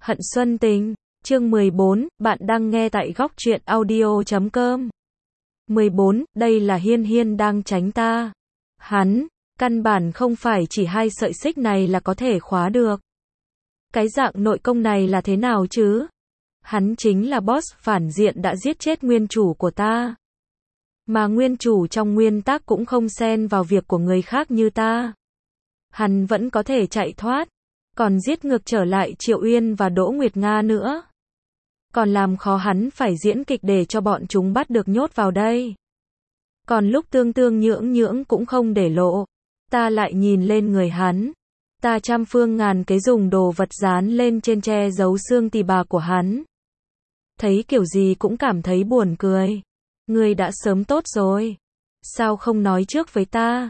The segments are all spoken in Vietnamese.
Hận Xuân Tình, chương 14, bạn đang nghe tại góc truyện audio.com. 14, đây là Hiên Hiên đang tránh ta. Hắn, căn bản không phải chỉ hai sợi xích này là có thể khóa được. Cái dạng nội công này là thế nào chứ? Hắn chính là boss phản diện đã giết chết nguyên chủ của ta. Mà nguyên chủ trong nguyên tắc cũng không xen vào việc của người khác như ta. Hắn vẫn có thể chạy thoát. Còn giết ngược trở lại Triệu Uyên và Đỗ Nguyệt Nga nữa. Còn làm khó hắn phải diễn kịch để cho bọn chúng bắt được nhốt vào đây. Còn lúc tương tương nhưỡng nhưỡng cũng không để lộ. Ta lại nhìn lên người hắn. Ta trăm phương ngàn kế dùng đồ vật dán lên trên che giấu xương tỳ bà của hắn. Thấy kiểu gì cũng cảm thấy buồn cười. Ngươi đã sớm tốt rồi. Sao không nói trước với ta?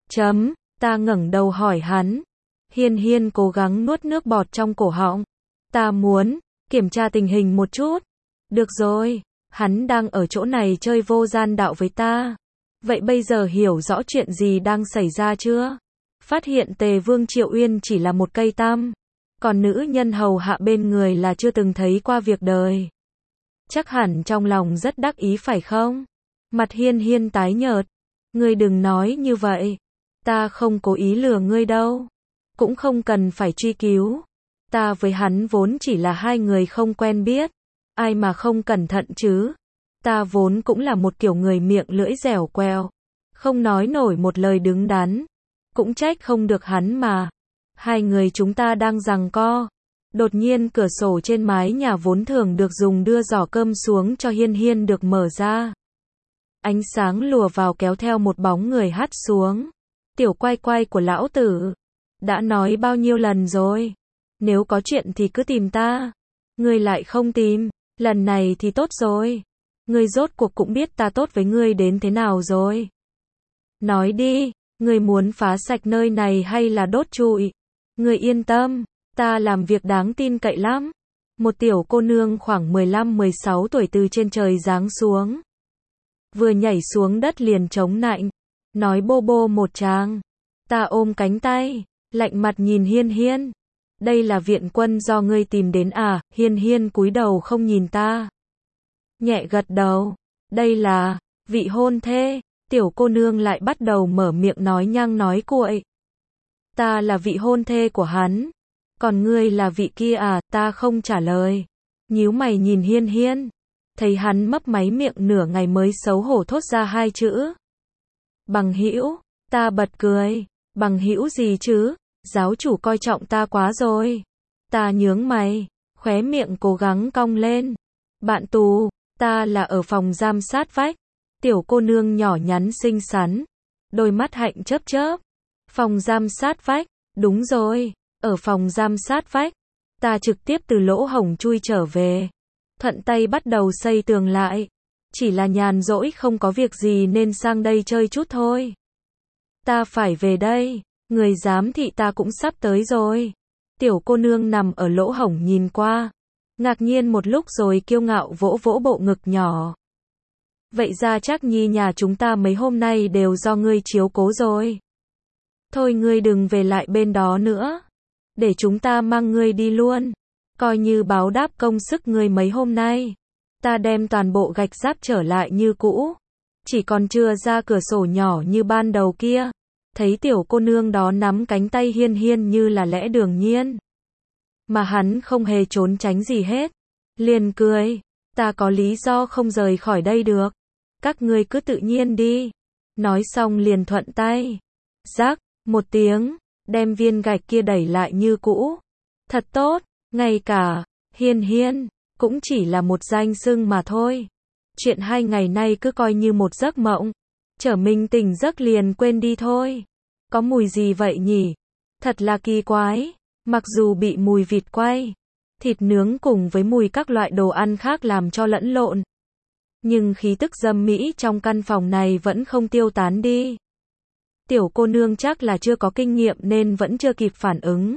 Ta ngẩng đầu hỏi hắn. Hiên Hiên cố gắng nuốt nước bọt trong cổ họng. Ta muốn kiểm tra tình hình một chút. Được rồi, hắn đang ở chỗ này chơi vô gian đạo với ta. Vậy bây giờ hiểu rõ chuyện gì đang xảy ra chưa? Phát hiện Tề Vương Triệu Uyên chỉ là một cây tăm. Còn nữ nhân hầu hạ bên người là chưa từng thấy qua việc đời. Chắc hẳn trong lòng rất đắc ý phải không? Mặt Hiên Hiên tái nhợt. Ngươi đừng nói như vậy. Ta không cố ý lừa ngươi đâu. Cũng không cần phải truy cứu. Ta với hắn vốn chỉ là hai người không quen biết. Ai mà không cẩn thận chứ. Ta vốn cũng là một kiểu người miệng lưỡi dẻo quẹo. Không nói nổi một lời đứng đắn. Cũng trách không được hắn mà. Hai người chúng ta đang giằng co. Đột nhiên cửa sổ trên mái nhà vốn thường được dùng đưa giỏ cơm xuống cho Hiên Hiên được mở ra. Ánh sáng lùa vào kéo theo một bóng người hắt xuống. Tiểu quay quay của lão tử. Đã nói bao nhiêu lần rồi. Nếu có chuyện thì cứ tìm ta. Ngươi lại không tìm. Lần này thì tốt rồi. Ngươi rốt cuộc cũng biết ta tốt với ngươi đến thế nào rồi. Nói đi. Ngươi muốn phá sạch nơi này hay là đốt trụi? Ngươi yên tâm. Ta làm việc đáng tin cậy lắm. Một tiểu cô nương khoảng 15-16 tuổi từ trên trời giáng xuống. Vừa nhảy xuống đất liền chống nạnh. Nói bô bô một tràng. Ta ôm cánh tay. Lạnh mặt nhìn Hiên Hiên. Đây là viện quân do ngươi tìm đến à? Hiên Hiên cúi đầu không nhìn ta. Nhẹ gật đầu. Đây là vị hôn thê. Tiểu cô nương lại bắt đầu mở miệng nói nhăng nói cuội. Ta là vị hôn thê của hắn. Còn ngươi là vị kia à? Ta không trả lời. Nhíu mày nhìn Hiên Hiên. Thấy hắn mấp máy miệng nửa ngày mới xấu hổ thốt ra hai chữ. Bằng hữu. Ta bật cười. Bằng hữu gì chứ? Giáo chủ coi trọng ta quá rồi. Ta nhướng mày, khóe miệng cố gắng cong lên. Bạn tù, ta là ở phòng giam sát vách. Tiểu cô nương nhỏ nhắn xinh xắn, đôi mắt hạnh chớp chớp. Phòng giam sát vách, đúng rồi, ở phòng giam sát vách. Ta trực tiếp từ lỗ hổng chui trở về. Thuận tay bắt đầu xây tường lại. Chỉ là nhàn rỗi không có việc gì nên sang đây chơi chút thôi. Ta phải về đây. Người giám thị ta cũng sắp tới rồi. Tiểu cô nương nằm ở lỗ hổng nhìn qua. Ngạc nhiên một lúc rồi kiêu ngạo vỗ vỗ bộ ngực nhỏ. Vậy ra chắc nhi nhà chúng ta mấy hôm nay đều do ngươi chiếu cố rồi. Thôi ngươi đừng về lại bên đó nữa. Để chúng ta mang ngươi đi luôn. Coi như báo đáp công sức ngươi mấy hôm nay. Ta đem toàn bộ gạch giáp trở lại như cũ. Chỉ còn chưa ra cửa sổ nhỏ như ban đầu kia. Thấy tiểu cô nương đó nắm cánh tay Hiên Hiên như là lẽ đương nhiên. Mà hắn không hề trốn tránh gì hết. Liền cười. Ta có lý do không rời khỏi đây được. Các ngươi cứ tự nhiên đi. Nói xong liền thuận tay. Rắc, một tiếng. Đem viên gạch kia đẩy lại như cũ. Thật tốt. Ngay cả Hiên Hiên cũng chỉ là một danh xưng mà thôi. Chuyện 2 ngày nay cứ coi như một giấc mộng. Trở mình tỉnh giấc liền quên đi thôi. Có mùi gì vậy nhỉ? Thật là kỳ quái. Mặc dù bị mùi vịt quay, thịt nướng cùng với mùi các loại đồ ăn khác làm cho lẫn lộn. Nhưng khí tức dâm mỹ trong căn phòng này vẫn không tiêu tán đi. Tiểu cô nương chắc là chưa có kinh nghiệm nên vẫn chưa kịp phản ứng.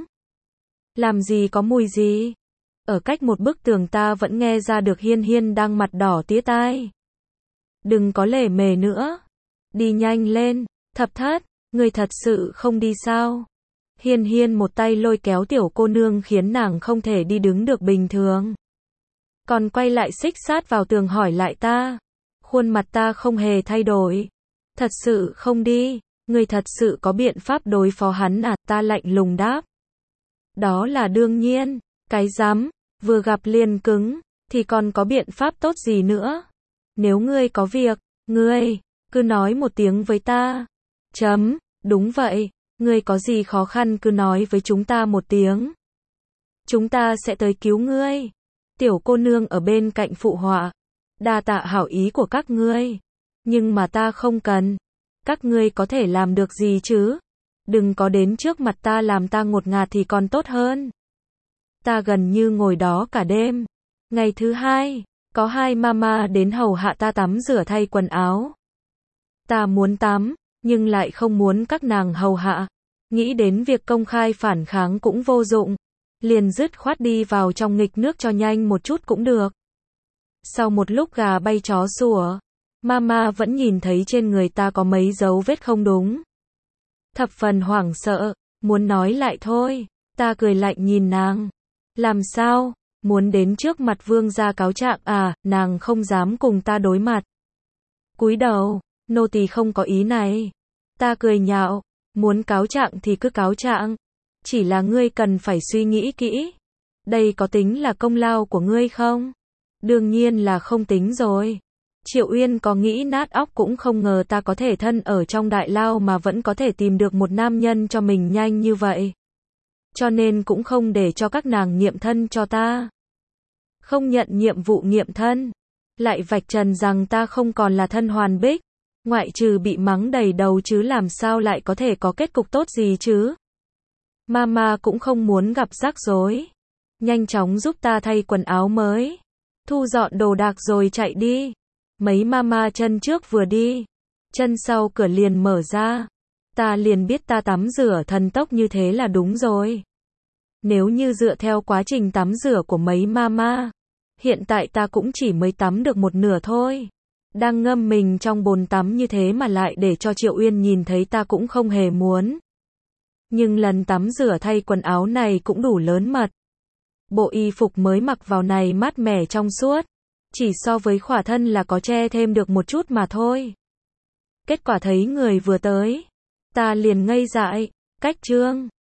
Làm gì có mùi gì? Ở cách một bức tường ta vẫn nghe ra được Hiên Hiên đang mặt đỏ tía tai. Đừng có lề mề nữa. Đi nhanh lên. Thập thất, ngươi thật sự không đi sao? Hiên Hiên một tay lôi kéo tiểu cô nương khiến nàng không thể đi đứng được bình thường. Còn quay lại xích sát vào tường hỏi lại ta. Khuôn mặt ta không hề thay đổi. Thật sự không đi, ngươi thật sự có biện pháp đối phó hắn à? Ta lạnh lùng đáp. Đó là đương nhiên, cái rắm, vừa gặp liền cứng, thì còn có biện pháp tốt gì nữa. Nếu ngươi có việc, ngươi cứ nói một tiếng với ta. Đúng vậy, ngươi có gì khó khăn cứ nói với chúng ta một tiếng. Chúng ta sẽ tới cứu ngươi. Tiểu cô nương ở bên cạnh phụ họa. Đa tạ hảo ý của các ngươi. Nhưng mà ta không cần. Các ngươi có thể làm được gì chứ? Đừng có đến trước mặt ta làm ta ngột ngạt thì còn tốt hơn. Ta gần như ngồi đó cả đêm. Ngày thứ hai, có hai mama đến hầu hạ ta tắm rửa thay quần áo. Ta muốn tắm, nhưng lại không muốn các nàng hầu hạ. Nghĩ đến việc công khai phản kháng cũng vô dụng. Liền dứt khoát đi vào trong nghịch nước cho nhanh một chút cũng được. Sau một lúc gà bay chó sủa, mama vẫn nhìn thấy trên người ta có mấy dấu vết không đúng. Thập phần hoảng sợ, muốn nói lại thôi. Ta cười lạnh nhìn nàng. Làm sao? Muốn đến trước mặt vương gia cáo trạng à? Nàng không dám cùng ta đối mặt. Cúi đầu, nô tỳ không có ý này. Ta cười nhạo, muốn cáo trạng thì cứ cáo trạng. Chỉ là ngươi cần phải suy nghĩ kỹ. Đây có tính là công lao của ngươi không? Đương nhiên là không tính rồi. Triệu Uyên có nghĩ nát óc cũng không ngờ ta có thể thân ở trong đại lao mà vẫn có thể tìm được một nam nhân cho mình nhanh như vậy. Cho nên cũng không để cho các nàng nghiệm thân cho ta. Không nhận nhiệm vụ nghiệm thân. Lại vạch trần rằng ta không còn là thân hoàn bích. Ngoại trừ bị mắng đầy đầu chứ làm sao lại có thể có kết cục tốt gì chứ. Mama cũng không muốn gặp rắc rối. Nhanh chóng giúp ta thay quần áo mới. Thu dọn đồ đạc rồi chạy đi. Mấy mama chân trước vừa đi. Chân sau cửa liền mở ra. Ta liền biết ta tắm rửa thần tốc như thế là đúng rồi. Nếu như dựa theo quá trình tắm rửa của mấy mama, hiện tại ta cũng chỉ mới tắm được một nửa thôi. Đang ngâm mình trong bồn tắm như thế mà lại để cho Triệu Uyên nhìn thấy ta cũng không hề muốn. Nhưng lần tắm rửa thay quần áo này cũng đủ lớn mật. Bộ y phục mới mặc vào này mát mẻ trong suốt. Chỉ so với khỏa thân là có che thêm được một chút mà thôi. Kết quả thấy người vừa tới. Ta liền ngây dại. Cách trương.